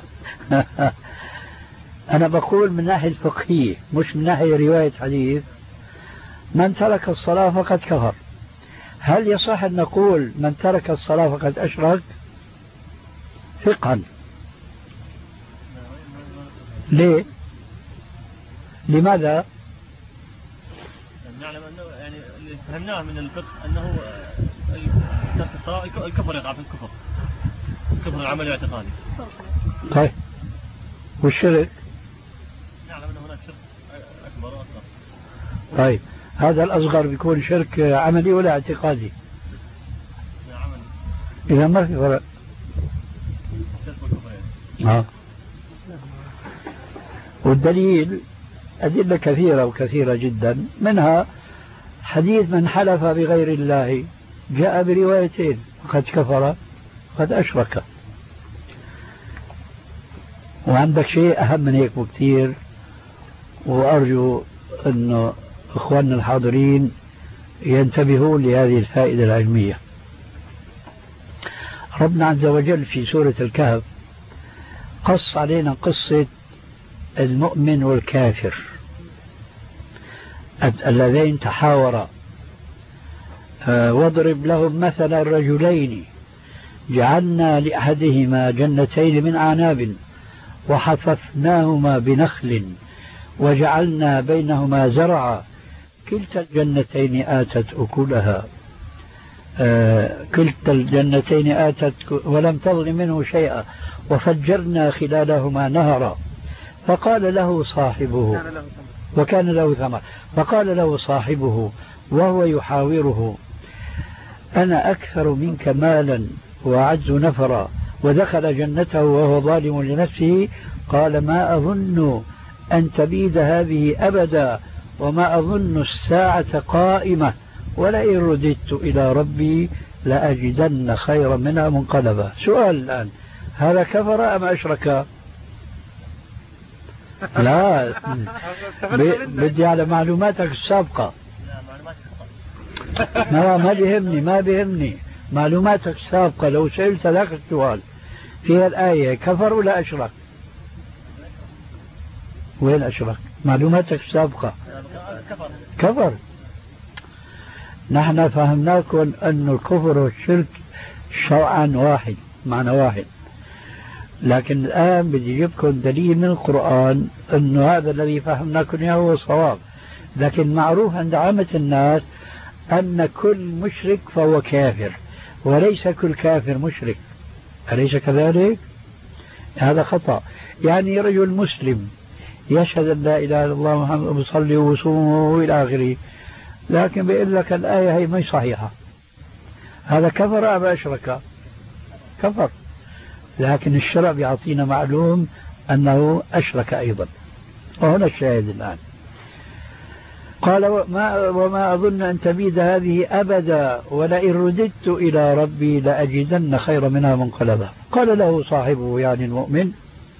أنا بقول من ناحية الفقهية مش من ناحية رواية حديث. من ترك الصلاة فقد كفر. هل يصح أن نقول من ترك الصلاة فقد أشرك فقها؟ ليه؟ لماذا؟ نعلم أنه يعني اللي فهمناه من الفقه أنه ترك الصلاة الكفر يقع في الكفر، الكفر العملي والاعتقادي. طيب والشرك؟ نعلم أن هناك شرك أكبر وأصغر. طيب هذا الأصغر بيكون شرك عملي ولا اعتقادي؟ عملي. إذا ما في فرق. والدليل أدلة كثيرة وكثيرة جدا، منها حديث من حلف بغير الله جاء بروايتين قد كفر قد أشرك. وعندك شيء أهم من هيك بكثير، وأرجو أن إخواننا الحاضرين ينتبهوا لهذه الفائدة العلمية. ربنا عز وجل في سورة الكهف قص علينا قصة المؤمن والكافر اللذين تحاورا. واضرب لهم مثل الرجلين جعلنا لأحدهما جنتين من أعناب وحففناهما بنخل وجعلنا بينهما زرعا كلتا الجنتين آتت أكلها كلتا الجنتين آتت ولم تظلم منه شيئا وفجرنا خلالهما نهرا فقال له صاحبه وكان له ثمر فقال له صاحبه وهو يحاوره أنا أكثر منك مالا وأعز نفرا ودخل جنته وهو ظالم لنفسه قال ما أظن أن تبيد هذه أبدا وما أظن الساعة قائمة ولئن رددت إلى ربي لأجدن خيرا منها منقلبا. سؤال الآن، هذا كفر أم أشرك؟ لا بدي على معلوماتك السابقة. ما بيهمني معلوماتك السابقة. لو سألت ذاك السؤال فيها الآية كفر ولا أشرك؟ وين أشرك؟ معلوماتك السابقة كفر. نحن فهمناكم أن الكفر والشرك شرعا واحد، معنى واحد، لكن الآن بدي أجيبكم دليل من القرآن أن هذا الذي فهمناكم إياه هو صواب. لكن معروف عند عامة الناس أن كل مشرك فهو كافر وليس كل كافر مشرك، أليس كذلك؟ هذا خطأ. يعني رجل مسلم يشهد أن لا إله إلا الله محمد ويصلي ويصوم إلى آخره، لكن بيقول لك الآية هي ما صحيحة، هذا كفر أم أشرك؟ كفر. لكن الشرع بيعطينا معلوم أنه أشرك أيضا. وهنا الشاهد الآن. قال وما أظن أن تبيد هذه أبدا ولئن رددت إلى ربي لأجدن خيرا منها منقلبا. قال له صاحبه يعني المؤمن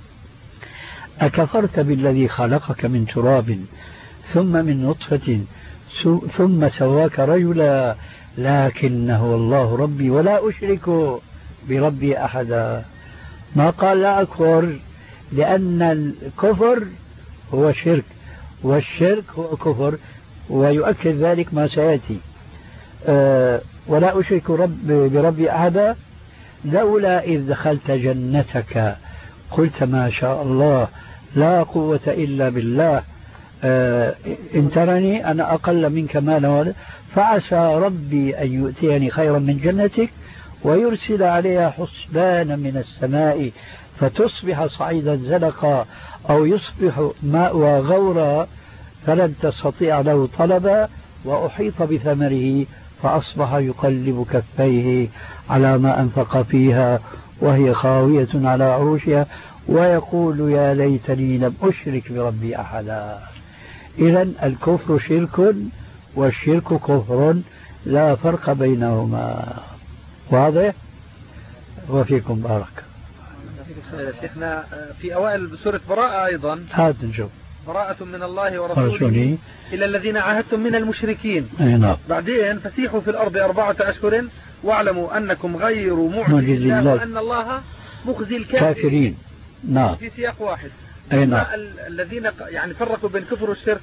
أكفرت بالذي خلقك من تراب ثم من نطفة ثم سواك رجلا لكنه الله ربي ولا أشرك بربي أحدا. ما قال لا أكفر، لأن الكفر هو شرك والشرك هو كفر، ويؤكد ذلك ما سيأتي. ولا أشرك بربي أحدا لولا إذ دخلت جنتك قلت ما شاء الله لا قوة إلا بالله إن ترني أنا أقل منك مالا فعسى ربي أن يؤتيني خيرا من جنتك ويرسل عليها حسبانا من السماء فتصبح صعيدا زلقا أو يصبح ماء غورا فلن تستطيع له طلبا وأحيط بثمره فأصبح يقلب كفيه على ما أنفق فيها وهي خاوية على عروشها ويقول يا ليتني لم أشرك بربي أحدا. إذن الكفر شرك والشرك كفر لا فرق بينهما. واضح؟ وفيكم بارك. شيخنا في أوائل سورة براءة أيضا هات نشوف براءة من الله ورسوله إلى الذين عاهدتم من المشركين. بعدين فسيحوا في الأرض 4 أشهر واعلموا أنكم غير معجز الله وأن الله مخزي الكافرين. نعم. في سياق واحد. نعم. الذين يعني فرقوا بين كفر والشرك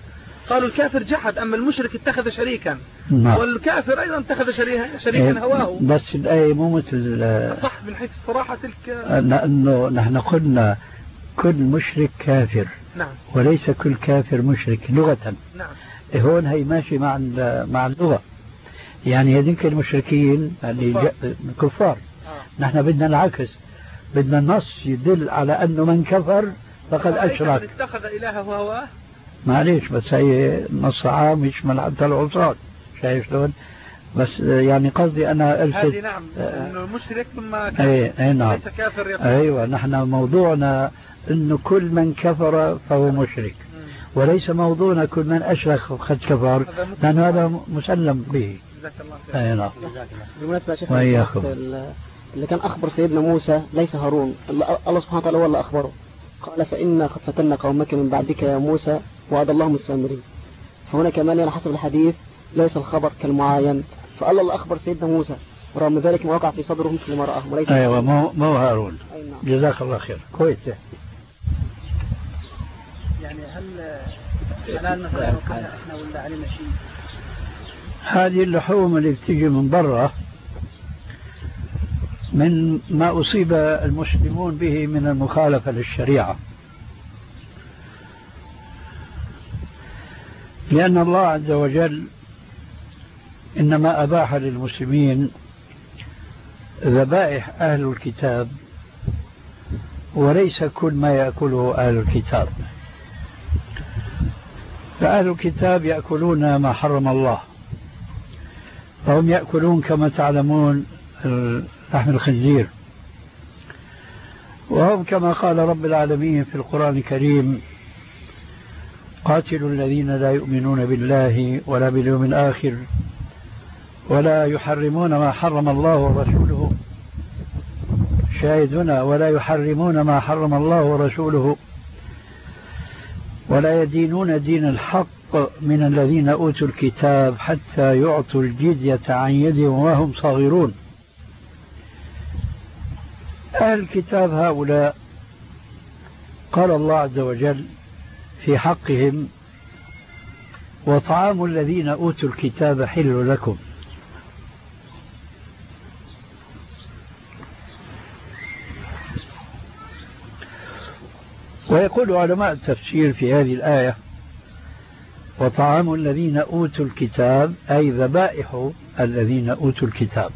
قالوا الكافر جحد، أما المشرك اتخذ شريكا. والكافر أيضا اتخذ شريكا هواه. بس الآية مو مثل صح من حيث الصراحة تلك، لأنه نحن قلنا كل مشرك كافر. نعم. وليس كل كافر مشرك لغة. نعم. هون هي ماشي مع اللغة، يعني هذيك المشركين اللي الكفار. نحن بدنا العكس، بدنا النص يدل على أنه من كفر فقد أشرك. اتخذ إلهه هواه. معليش، بس هي نص عام يشمل حتى العصاة، شايف شلون؟ بس يعني قصدي أنا ألفت هذه نعم إنه المشرك ثم كافر. نعم. ليس كافر يقول. أيوة، نحن موضوعنا إنه كل من كفر فهو مشرك، وليس موضوعنا كل من أشرك قد كفر، لأن هذا مسلم به. جزاك الله خير. نعم. بالمناسبة شيخ اللي كان أخبر سيدنا موسى ليس هارون، الله سبحانه وتعالى هو اللي أخبره، قال فإنا قد فتنا قومك من بعدك يا موسى وأضلهم السامرين. فهنا كمان على حسب الحديث ليس الخبر كالمعاين، فالله اللي أخبر سيدنا موسى، ورغم ذلك ما وقع في صدرهم مثل ما رآهم وليس. أيوة، مو هارون. جزاك الله خير. كويس. يعني هل الآن مثلا احنا ولا علينا شيء؟ هذه اللحوم اللي بتيجي من برا من ما أصيب المسلمون به من المخالفة للشريعة، لأن الله عز وجل إنما أباح للمسلمين ذبائح أهل الكتاب، وليس كل ما يأكله أهل الكتاب. فأهل الكتاب يأكلون ما حرم الله، فهم يأكلون كما تعلمون لحم الخنزير، وهم كما قال رب العالمين في القرآن الكريم: قاتلوا الذين لا يؤمنون بالله ولا باليوم الآخر ولا يحرمون ما حرم الله ورسوله. شاهدنا: ولا يحرمون ما حرم الله ورسوله ولا يدينون دين الحق من الذين أوتوا الكتاب حتى يعطوا الجزية عن يد وهم صاغرون. أهل الكتاب هؤلاء قال الله عز وجل في حقهم: وطعام الذين أوتوا الكتاب حل لكم. ويقول علماء التفسير في هذه الآية: وطعام الذين أوتوا الكتاب أي ذبائح الذين أوتوا الكتاب،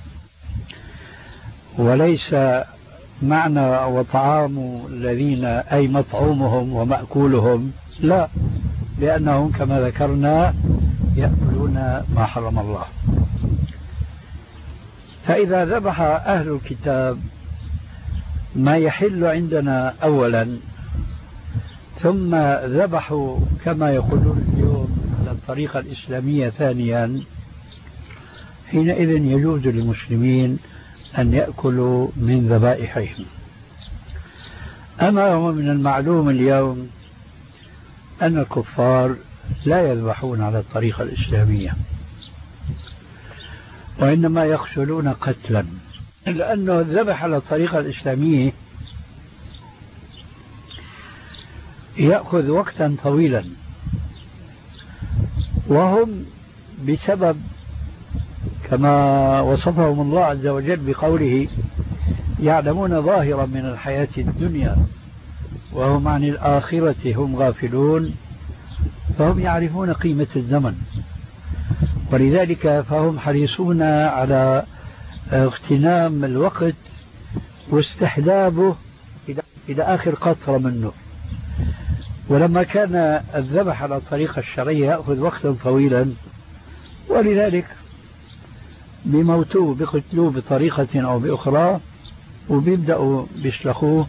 وليس معنى وطعام الذين أي مطعومهم ومأكولهم، لا، لأنهم كما ذكرنا يأكلون ما حرم الله. فإذا ذبح أهل الكتاب ما يحل عندنا أولا، ثم ذبحوا كما يقولون اليوم على الطريقة الإسلامية ثانيا، حينئذ يجوز للمسلمين أن يأكلوا من ذبائحهم. أما هو من المعلوم اليوم أن الكفار لا يذبحون على الطريقة الإسلامية، وإنما يقتلون قتلا، لأنه الذبح على الطريقة الإسلامية يأخذ وقتا طويلا، وهم بسبب كما وصفهم الله عز وجل بقوله: يعلمون ظاهرا من الحياة الدنيا وهم عن الآخرة هم غافلون، فهم يعرفون قيمة الزمن، ولذلك فهم حريصون على اغتنام الوقت واستحلابه إلى آخر قطرة منه. ولما كان الذبح على الطريقة الشرعية يأخذ وقتا طويلا، ولذلك بموتوه بقتلوه بطريقة أو بأخرى، وبيبدأوا بيشلخوه.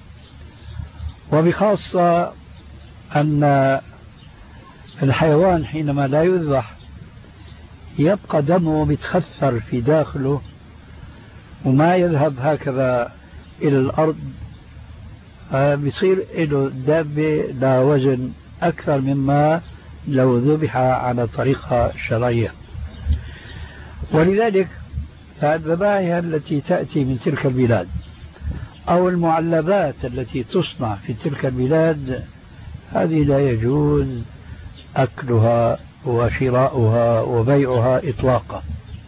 وبخاصة أن الحيوان حينما لا يذبح يبقى دمه بيتخثر في داخله وما يذهب هكذا إلى الأرض، بيصير له دابة لا وزن أكثر مما لو ذبح على طريقة شرعية. ولذلك فالذبائح التي تأتي من تلك البلاد أو المعلبات التي تصنع في تلك البلاد هذه لا يجوز أكلها وشراؤها وبيعها إطلاقا.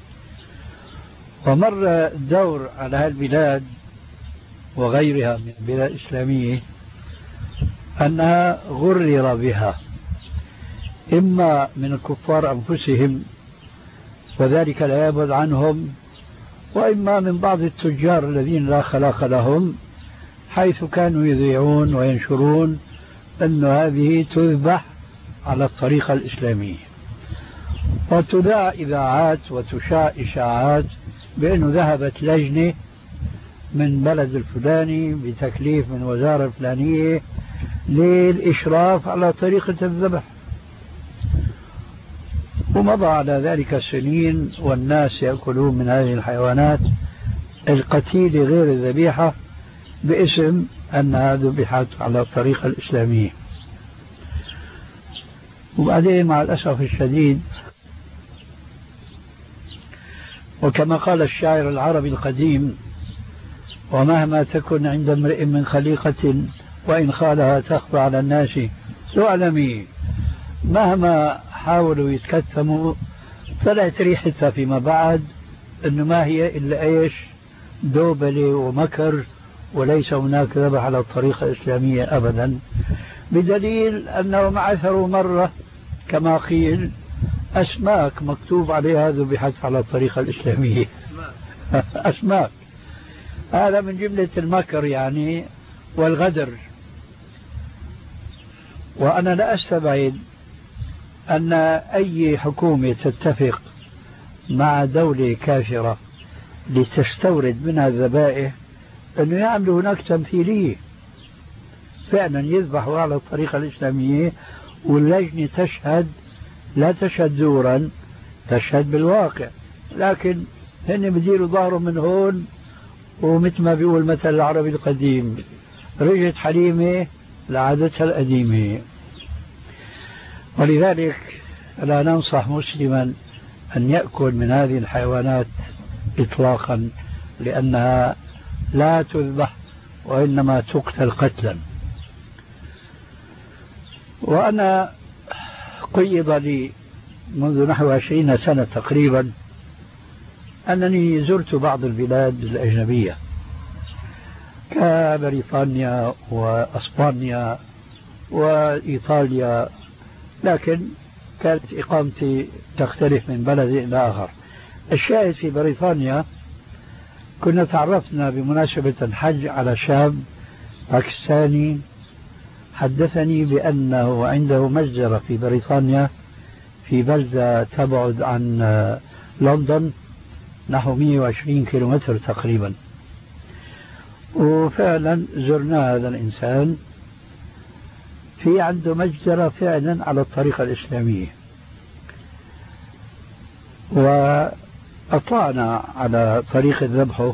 ومر الدور على هالبلاد وغيرها من البلاد الإسلامية أنها غرر بها، إما من الكفار أنفسهم وذلك لا يبعد عنهم، وإما من بعض التجار الذين لا خلاق لهم، حيث كانوا يذيعون وينشرون أن هذه تذبح على الطريقة الإسلامية، وتذاع إذاعات وتشاع إشاعات بأنه ذهبت لجنة من بلد الفلاني بتكليف من وزارة الفلانية للإشراف على طريقة الذبح. ومضى على ذلك سنين والناس يأكلون من هذه الحيوانات القتيلة غير الذبيحة باسم أنها ذبحت على الطريقة الإسلامية. وبعدين مع الأسف الشديد، وكما قال الشاعر العربي القديم: ومهما تكن عند امرئ من خليقة وإن خالها تخفى على الناس تعلمي. مهما حاولوا يتكتموا طلعت ريحتها فيما بعد أنه ما هي إلا إيش؟ دوبلة ومكر، وليس هناك ذبح على الطريقة الإسلامية أبدا، بدليل أنهم عثروا مرة كما قيل أسماك مكتوب عليها ذبحت على الطريقة الإسلامية. أسماك. هذا من جملة المكر يعني والغدر. وأنا لا أستبعد أن أي حكومة تتفق مع دولة كافرة لتستورد منها الذبائح أنه يعملوا هناك تمثيلية، فعلا يذبحوا على الطريقة الإسلامية، واللجنة تشهد، لا تشهد زورا، تشهد بالواقع، لكن هن بديروا ظهرهم من هون، ومثل ما بيقول مثل العربي القديم: رجعت حليمة لعادتها القديمة. ولذلك لا ننصح مسلما أن يأكل من هذه الحيوانات إطلاقا، لأنها لا تذبح وإنما تقتل قتلا. وأنا قيض لي منذ نحو 20 سنة تقريبا أنني زرت بعض البلاد الأجنبية كبريطانيا وأسبانيا وإيطاليا، لكن كانت إقامتي تختلف من بلد إلى آخر. الشاهد في بريطانيا كنا تعرفنا بمناسبة الحج على شاب باكستاني حدثني بأنه عنده مجزرة في بريطانيا في بلدة تبعد عن لندن نحو 120 كيلومتر تقريبا. وفعلا زرنا هذا الإنسان، في عنده مجزرة فعلا على الطريقة الإسلامية، وأطلعنا على طريقة ذبحه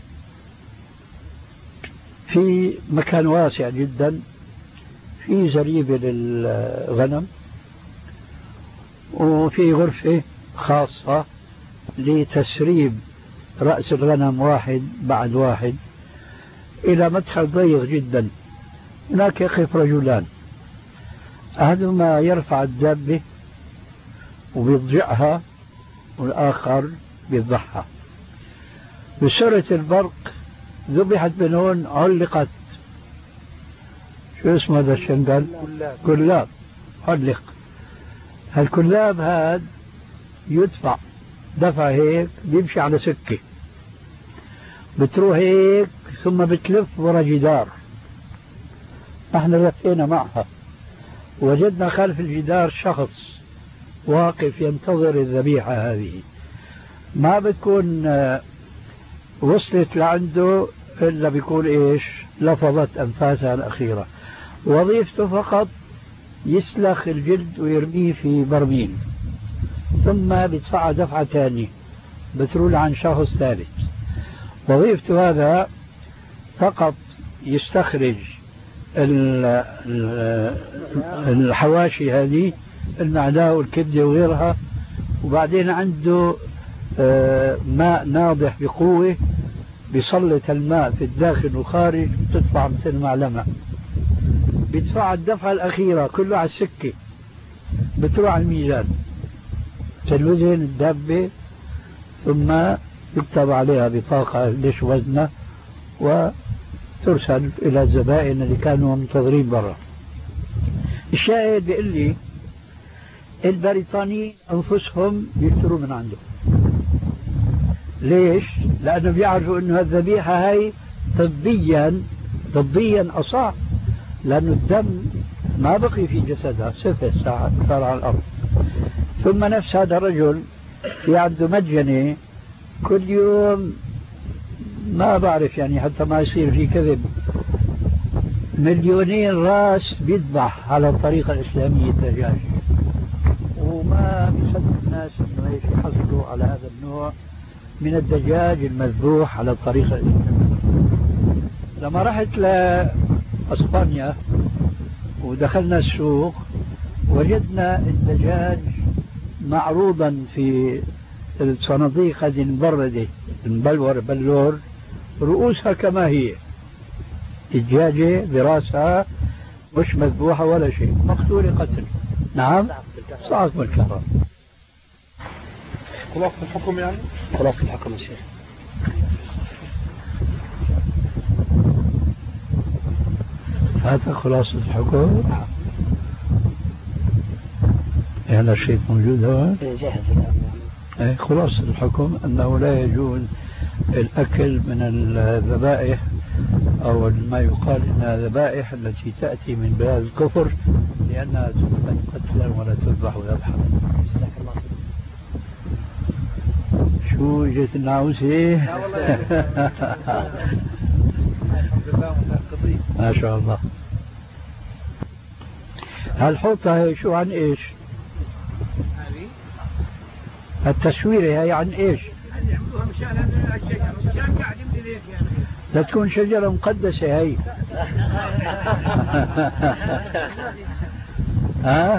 في مكان واسع جدا، في زريبة للغنم، وفي غرفة خاصة لتسريب رأس الغنم واحد بعد واحد إلى مدخل ضيق جدا. هناك يقف رجلان، أحدهما يرفع الدابة وبيضجعها والآخر بيذبحها. بسرعة البرق ذبحت من هون، علقت، شو اسمه هذا الشنقل؟ كلاب. علق. هالكلاب هذا يدفع دفع هيك، بيمشي على سكة، بتروح هيك ثم بتلف ورا جدار. احنا لفينا معها، وجدنا خلف الجدار شخص واقف ينتظر الذبيحة هذه، ما بتكون وصلت لعنده إلا بيكون إيش؟ لفظت أنفاسها الأخيرة. وظيفته فقط يسلخ الجلد ويرميه في برميل، ثم بيدفع دفعة ثانية بترول عن شخص ثالث. وظيفته هذا فقط يستخرج الحواشي هذه، المعدة والكبدة وغيرها، وبعدين عنده ماء ناضح بقوة، بيسلط الماء في الداخل والخارج، بتدفع مثل معلمة، بيدفع الدفعة الأخيرة كله على السكة، بتروح على الميزان. تلوزن الدابة ثم يكتب عليها بطاقة ليش وزنها وترسل إلى الزبائن اللي كانوا منتظرين برا. الشاهد بيقول لي البريطانيين أنفسهم يشتروا من عنده. ليش؟ لأنه بيعرفوا أنه الذبيحة هاي طبيا أصح، لأنه الدم ما بقي في جسدها، صفر صار على الأرض. ثم نفس هذا الرجل في عنده مجنة كل يوم، ما بعرف يعني حتى ما يصير في كذب، 2,000,000 راس بيذبح على الطريقة الإسلامية الدجاج، وما بيصدق الناس انه ايش يحصلوا على هذا النوع من الدجاج المذبوح على الطريقة الإسلامية. لما رحت لأسبانيا ودخلنا السوق وجدنا الدجاج معروضا في الصناديق هذه المبردة بلور رؤوسها كما هي، دجاجة براسها مش مذبوحة ولا شيء، مقتولة قتل. نعم صعق بالكهرباء. خلاصة الحكم يعني؟ خلاصة الحكم يا شيخ. هذا خلاصة الحكم. هذا الشيء موجود هون؟ جاهز الآن. خلاصة الحكم أنه لا يجوز الأكل من الذبائح أو ما يقال إنها ذبائح التي تأتي من بلاد الكفر، لأنها تذبح قتلا ولا تذبح ذبحا. شو جيت النعوسة؟ ما شاء الله. هالحوطة هي شو عن ايش؟ التسويرة هي عن ايش؟ لا تكون شجرة مقدسة هي. ها؟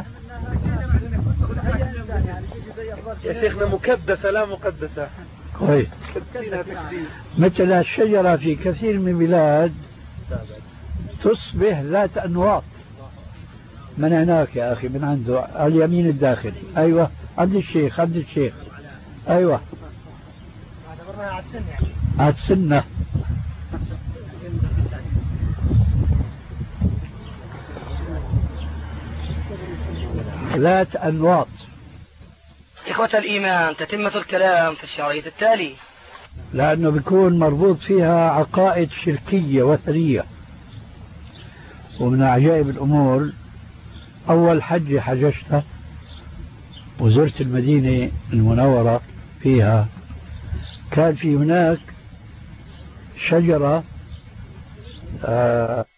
يا شيخنا مكدسة لا مقدسة. كويس. مثل الشجرة في كثير من البلاد تصبح ذات أنواط. من هناك يا أخي، من عنده على اليمين الداخلي. أيوة عند الشيخ أيوة على السنة. ذات أنواط. إخوة الإيمان، تتمة الكلام في الشريط التالي. لأنه بيكون مربوط فيها عقائد شركية وثنية. ومن عجائب الأمور، أول حجة حججتها وزرت المدينة المنورة فيها، كان في هناك شجرة